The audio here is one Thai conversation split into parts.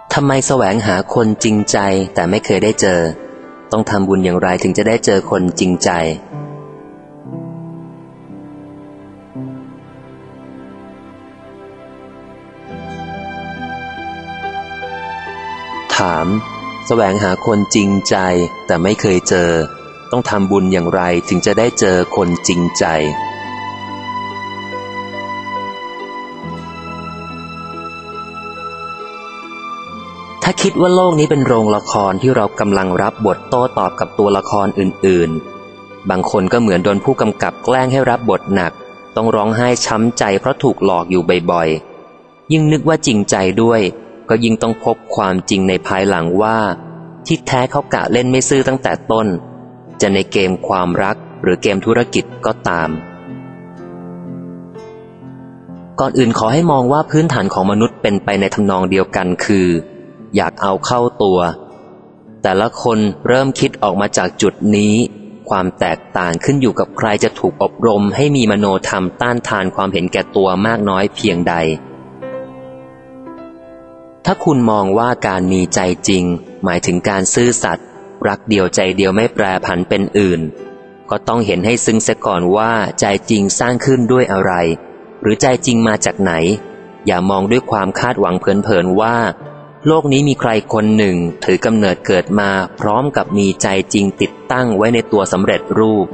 ทำไมแสวงหาคนจริงใจแต่ไม่เคยได้เจอต้องทำบุญอย่างไรถึงจะได้เจอคนจริงใจถามแสวงหาคนจริงใจแต่ไม่เคยเจอต้องทำบุญอย่างไรถึงจะได้เจอคนจริงใจถ้าคิดว่าโลกนี้เป็นโรงละครที่เรากำลังรับบทโต้ตอบกับตัวละครอื่นๆบางคนก็เหมือนโดนผู้กำกับแกล้งให้รับบทหนักต้องร้องไห้ช้ำใจเพราะถูกหลอกอยู่บ่อยๆยิ่งนึกว่าจริงใจด้วยก็ยิ่งต้องพบความจริงในภายหลังว่าที่แท้เขากะเล่นไม่ซื่อตั้งแต่ต้นจะในเกมความรักหรือเกมธุรกิจก็ตามก่อนอื่นขอให้มองว่าพื้นฐานของมนุษย์เป็นไปในทำนองเดียวกันคืออยากเอาเข้าตัวแต่ละคนเริ่มคิดออกมาจากจุดนี้ความแตกต่างขึ้นอยู่กับใครจะถูกอบรมให้มีมโนธรรมต้านทานความเห็นแก่ตัวมากน้อยเพียงใดถ้าคุณมองว่าการมีใจจริงหมายถึงการซื่อสัตย์รักเดียวใจเดียวไม่แปรผันเป็นอื่นก็ต้องเห็นให้ซึ้งเสียก่อนว่าใจจริงสร้างขึ้นด้วยอะไรหรือใจจริงมาจากไหนอย่ามองด้วยความคาดหวังเพลินๆว่าโลกนี้มีใครคนหนึ่งถือกำเนิดเกิดมาพร้อมกับมีใจจริงติดตั้งไว้ในตัวสำเร็จรูป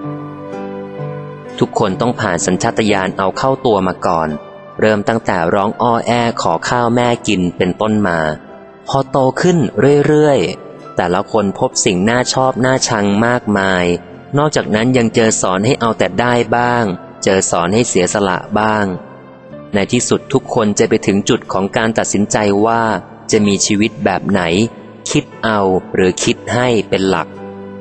ทุกคนต้องผ่านสัญชาตญาณเอาเข้าตัวมาก่อนเริ่มตั้งแต่ร้องอ้อแอขอข้าวแม่กินเป็นต้นมาพอโตขึ้นเรื่อยๆแต่ละคนพบสิ่งน่าชอบน่าชังมากมายนอกจากนั้นยังเจอสอนให้เอาแต่ได้บ้างเจอสอนให้เสียสละบ้างในที่สุดทุกคนจะไปถึงจุดของการตัดสินใจว่าจะมีชีวิตแบบไหนคิดเอาหรือคิดให้เป็นหลัก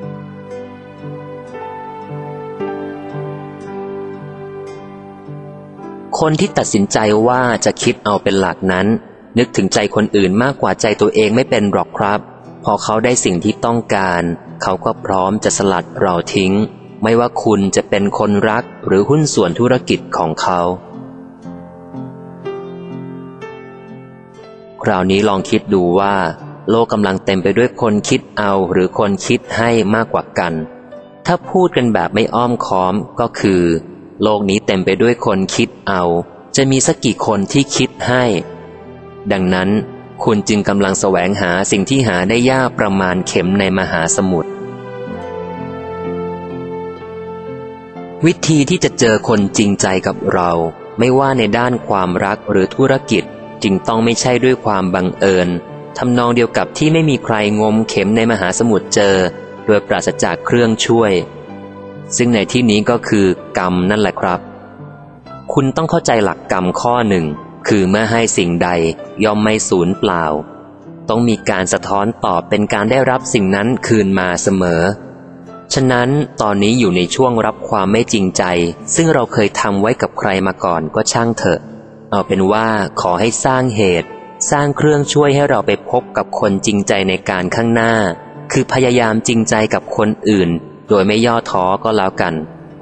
คนที่ตัดสินใจว่าจะคิดเอาเป็นหลักนั้นนึกถึงใจคนอื่นมากกว่าใจตัวเองไม่เป็นหรอกครับพอเขาได้สิ่งที่ต้องการเขาก็พร้อมจะสลัดเราทิ้งไม่ว่าคุณจะเป็นคนรักหรือหุ้นส่วนธุรกิจของเขาคราวนี้ลองคิดดูว่าโลกกำลังเต็มไปด้วยคนคิดเอาหรือคนคิดให้มากกว่ากันถ้าพูดกันแบบไม่อ้อมค้อมก็คือโลกนี้เต็มไปด้วยคนคิดเอาจะมีสักกี่คนที่คิดให้ดังนั้นคุณจึงกำลังแสวงหาสิ่งที่หาได้ยากประมาณเข็มในมหาสมุทรวิธีที่จะเจอคนจริงใจกับเราไม่ว่าในด้านความรักหรือธุรกิจจึงต้องไม่ใช่ด้วยความบังเอิญทำนองเดียวกับที่ไม่มีใครงมเข็มในมหาสมุทรเจอโดยปราศจากเครื่องช่วยซึ่งในที่นี้ก็คือกรรมนั่นแหละครับคุณต้องเข้าใจหลักกรรมข้อหนึ่งคือเมื่อให้สิ่งใดย่อมไม่สูญเปล่าต้องมีการสะท้อนตอบเป็นการได้รับสิ่งนั้นคืนมาเสมอฉะนั้นตอนนี้อยู่ในช่วงรับความไม่จริงใจซึ่งเราเคยทำไว้กับใครมาก่อนก็ช่างเถอะเอาเป็นว่าขอให้สร้างเหตุสร้างเครื่องช่วยให้เราไปพบกับคนจริงใจในการข้างหน้าคือพยายามจริงใจกับคนอื่นโดยไม่ย่อท้อก็แล้วกัน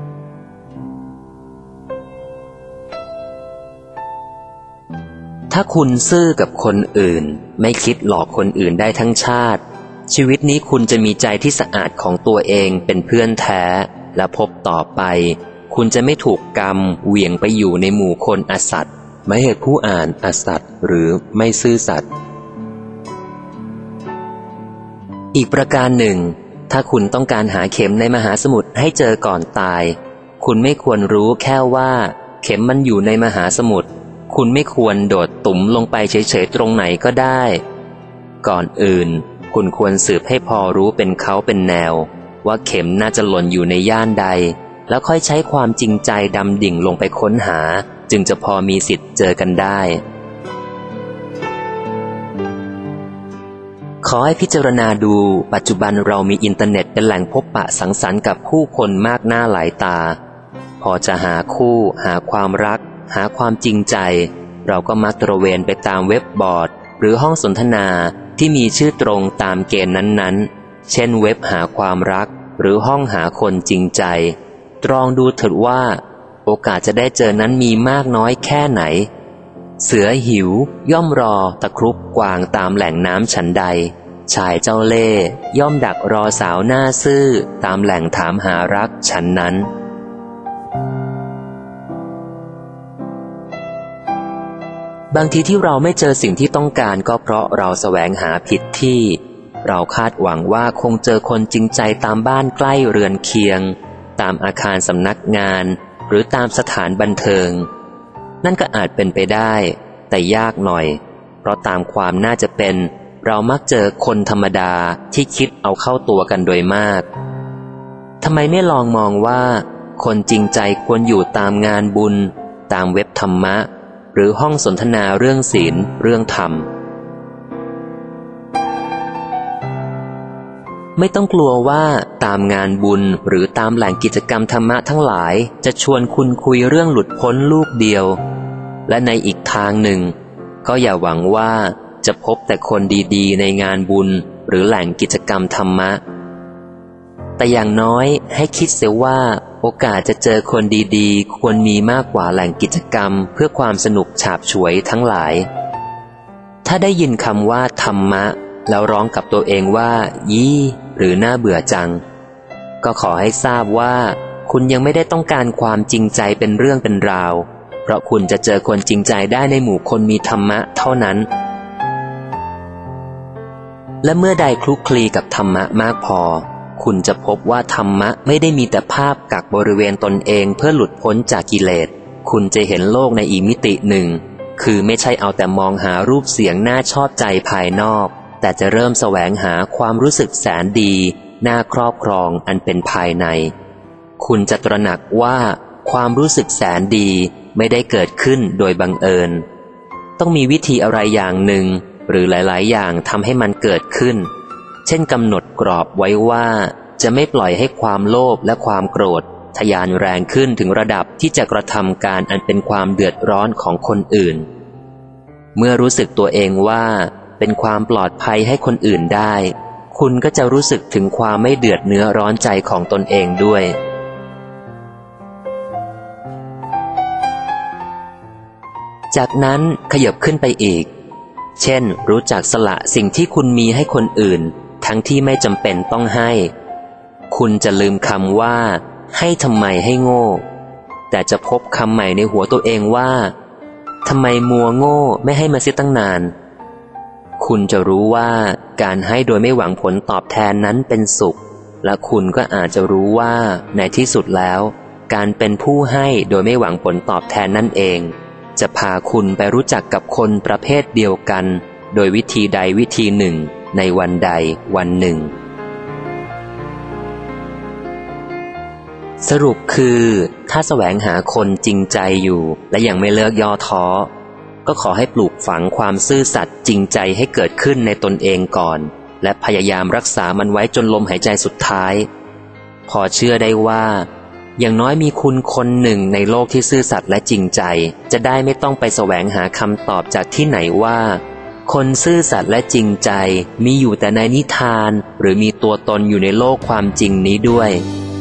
ถ้าคุณซื่อกับคนอื่นไม่คิดหลอกคนอื่นได้ทั้งชาติชีวิตนี้คุณจะมีใจที่สะอาดของตัวเองเป็นเพื่อนแท้และพบต่อไปคุณจะไม่ถูกกรรมเหวี่ยงไปอยู่ในหมู่คนอสัตย์หมายเหตุผู้อ่านอสัตย์หรือไม่ซื่อสัตย์อีกประการหนึ่งถ้าคุณต้องการหาเข็มในมหาสมุทรให้เจอก่อนตายคุณไม่ควรรู้แค่ว่าเข็มมันอยู่ในมหาสมุทรคุณไม่ควรโดดตุ่มลงไปเฉยๆตรงไหนก็ได้ก่อนอื่นคุณควรสืบให้พอรู้เป็นเขาเป็นแนวว่าเข็มน่าจะหล่นอยู่ในย่านใดแล้วค่อยใช้ความจริงใจดำดิ่งลงไปค้นหาจึงจะพอมีสิทธิ์เจอกันได้ขอให้พิจารณาดูปัจจุบันเรามีอินเทอร์เน็ตเป็นแหล่งพบปะสังสรรค์กับผู้คนมากหน้าหลายตาพอจะหาคู่หาความรักหาความจริงใจเราก็มักตระเวนไปตามเว็บบอร์ดหรือห้องสนทนาที่มีชื่อตรงตามเกณฑ์นั้นๆเช่นเว็บหาความรักหรือห้องหาคนจริงใจตรองดูเถิดว่าโอกาสจะได้เจอนั้นมีมากน้อยแค่ไหนเสือหิวย่อมรอตะครุบกวางตามแหล่งน้ำฉันใดชายเจ้าเล่ห์ย่อมดักรอสาวหน้าซื่อตามแหล่งถามหารักฉันนั้นบางทีที่เราไม่เจอสิ่งที่ต้องการก็เพราะเราแสวงหาผิดที่เราคาดหวังว่าคงเจอคนจริงใจตามบ้านใกล้เรือนเคียงตามอาคารสำนักงานหรือตามสถานบันเทิงนั่นก็อาจเป็นไปได้แต่ยากหน่อยเพราะตามความน่าจะเป็นเรามักเจอคนธรรมดาที่คิดเอาเข้าตัวกันโดยมากทำไมไม่ลองมองว่าคนจริงใจควรอยู่ตามงานบุญตามเว็บธรรมะหรือห้องสนทนาเรื่องศีลเรื่องธรรมไม่ต้องกลัวว่าตามงานบุญหรือตามแหล่งกิจกรรมธรรมะทั้งหลายจะชวนคุณคุยเรื่องหลุดพ้นลูกเดียวและในอีกทางหนึ่งก็อย่าหวังว่าจะพบแต่คนดีๆในงานบุญหรือแหล่งกิจกรรมธรรมะแต่อย่างน้อยให้คิดเสียว่าโอกาสจะเจอคนดีๆควรมีมากกว่าแหล่งกิจกรรมเพื่อความสนุกฉาบฉวยทั้งหลายถ้าได้ยินคำว่าธรรมะแล้วร้องกับตัวเองว่ายี่หรือน่าเบื่อจังก็ขอให้ทราบว่าคุณยังไม่ได้ต้องการความจริงใจเป็นเรื่องเป็นราวเพราะคุณจะเจอคนจริงใจได้ในหมู่คนมีธรรมะเท่านั้นและเมื่อใดคลุกคลีกับธรรมะมากพอคุณจะพบว่าธรรมะไม่ได้มีแต่ภาพกักบริเวณตนเองเพื่อหลุดพ้นจากกิเลสคุณจะเห็นโลกในอีกมิติหนึ่งคือไม่ใช่เอาแต่มองหารูปเสียงน่าชอบใจภายนอกแต่จะเริ่มแสวงหาความรู้สึกแสนดีน่าครอบครองอันเป็นภายในคุณจะตระหนักว่าความรู้สึกแสนดีไม่ได้เกิดขึ้นโดยบังเอิญต้องมีวิธีอะไรอย่างหนึ่งหรือหลายๆอย่างทำให้มันเกิดขึ้นเช่นกำหนดกรอบไว้ว่าจะไม่ปล่อยให้ความโลภและความโกรธทะยานแรงขึ้นถึงระดับที่จะกระทำการอันเป็นความเดือดร้อนของคนอื่นเมื่อรู้สึกตัวเองว่าเป็นความปลอดภัยให้คนอื่นได้คุณก็จะรู้สึกถึงความไม่เดือดเนื้อร้อนใจของตนเองด้วยจากนั้นขยับขึ้นไปอีกเช่นรู้จักสละสิ่งที่คุณมีให้คนอื่นทั้งที่ไม่จำเป็นต้องให้คุณจะลืมคำว่าให้ทำไมให้โง่แต่จะพบคำใหม่ในหัวตัวเองว่าทำไมมัวโง่ไม่ให้มาเสียตั้งนานคุณจะรู้ว่าการให้โดยไม่หวังผลตอบแทนนั้นเป็นสุขและคุณก็อาจจะรู้ว่าในที่สุดแล้วการเป็นผู้ให้โดยไม่หวังผลตอบแทนนั่นเองจะพาคุณไปรู้จักกับคนประเภทเดียวกันโดยวิธีใดวิธีหนึ่งในวันใดวันหนึ่งสรุปคือถ้าแสวงหาคนจริงใจอยู่และยังไม่เลิกย่อท้อก็ขอให้ปลูกฝังความซื่อสัตย์จริงใจให้เกิดขึ้นในตนเองก่อนและพยายามรักษามันไว้จนลมหายใจสุดท้ายพอเชื่อได้ว่าอย่างน้อยมีคุณคนหนึ่งในโลกที่ซื่อสัตย์และจริงใจจะได้ไม่ต้องไปแสวงหาคำตอบจากที่ไหนว่าคนซื่อสัตย์และจริงใจมีอยู่แต่ในนิทานหรือมีตัวตนอยู่ในโลกความจริงนี้ด้วย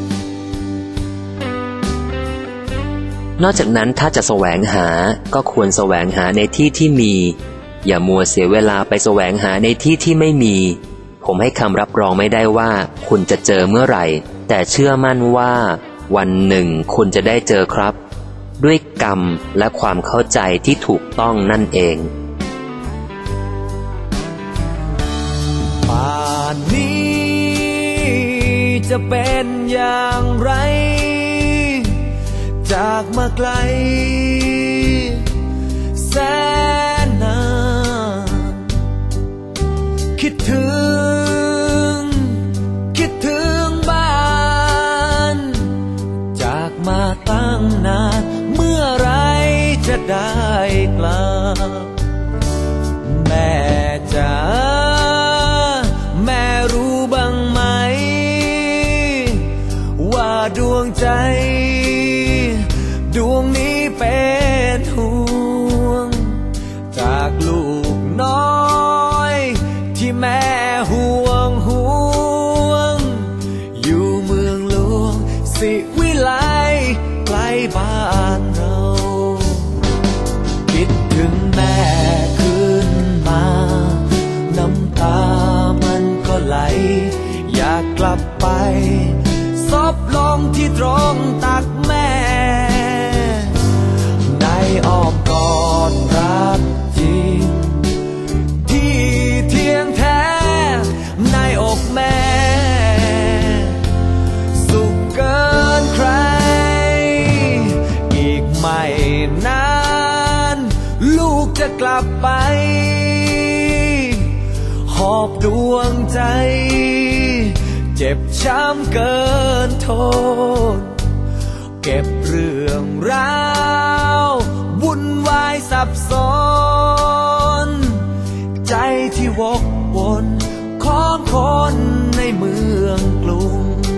นอกจากนั้นถ้าจะแสวงหาก็ควรแสวงหาในที่ที่มีอย่ามัวเสียเวลาไปแสวงหาในที่ที่ไม่มีผมให้คำรับรองไม่ได้ว่าคุณจะเจอเมื่อไหร่แต่เชื่อมั่นว่าวันหนึ่งคุณจะได้เจอครับด้วยกรรมและความเข้าใจที่ถูกต้องนั่นเองป่านนี้จะเป็นอย่างไรจากมาไกลแสนนานคิดถึงบ้านจากมาตั้งนานเมื่อไรจะได้กลับแม่จ๋าแม่รู้บ้างไหมว่าดวงใจดวงนี้เป็นห่วงจากลูกน้อยที่แม่ห่วงอยู่เมืองหลวงสิวิไลใกล้บ้านเราคิดถึงไปซบลงที่ตรงตักแม่ในอ้อมกอดรักจริงที่เที่ยงแท้ในอกแม่สุขเกินใครอีกไม่นานลูกจะกลับไปหอบดวงใจเจ็บช้ำเกินทนเก็บเรื่องราววุ่นวายสับสนใจที่วกวนของคนในเมืองกรุง